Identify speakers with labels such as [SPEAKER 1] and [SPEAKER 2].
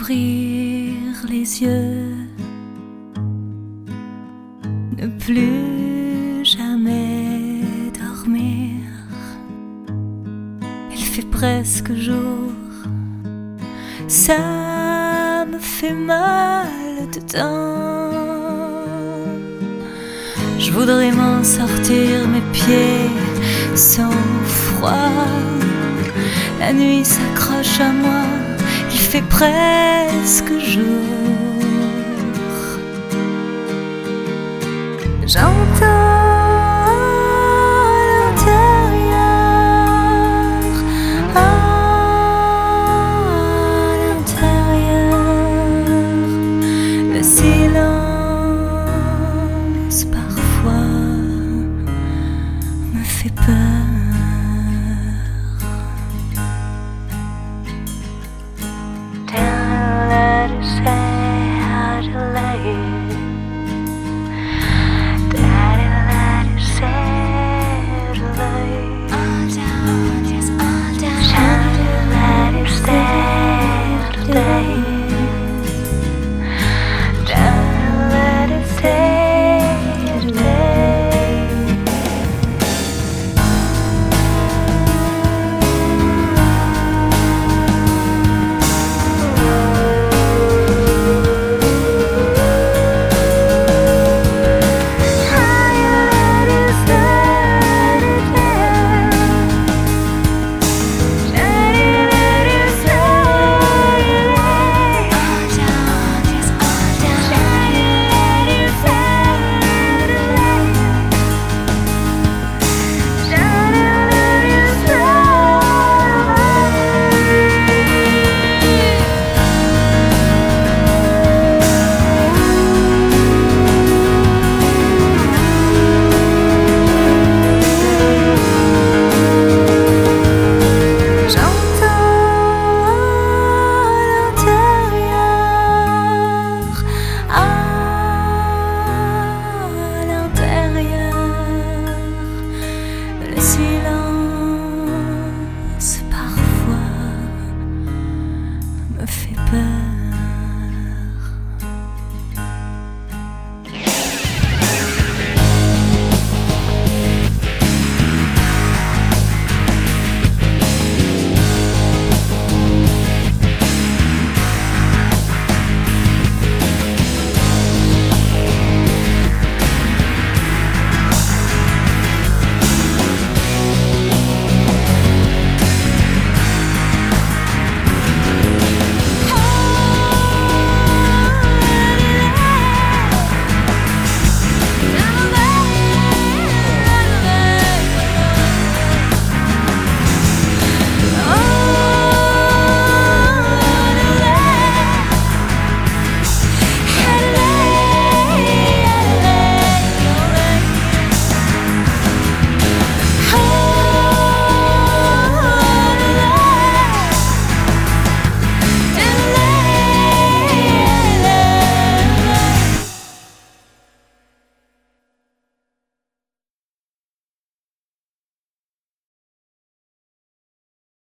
[SPEAKER 1] ouvrir les yeux, ne plus jamais dormir. Il fait presque jour, ça me fait mal dedans. Je voudrais m'en sortir, mes pieds sont froids. La nuit s'accroche à moi, il fait presque jour. J'entends le silence parfois me fait peur. Tell her to say how to lay. Daddy, let her say to lay. All down, yes, all down. Daddy, let her say to lay. Le silence parfois me fait peur.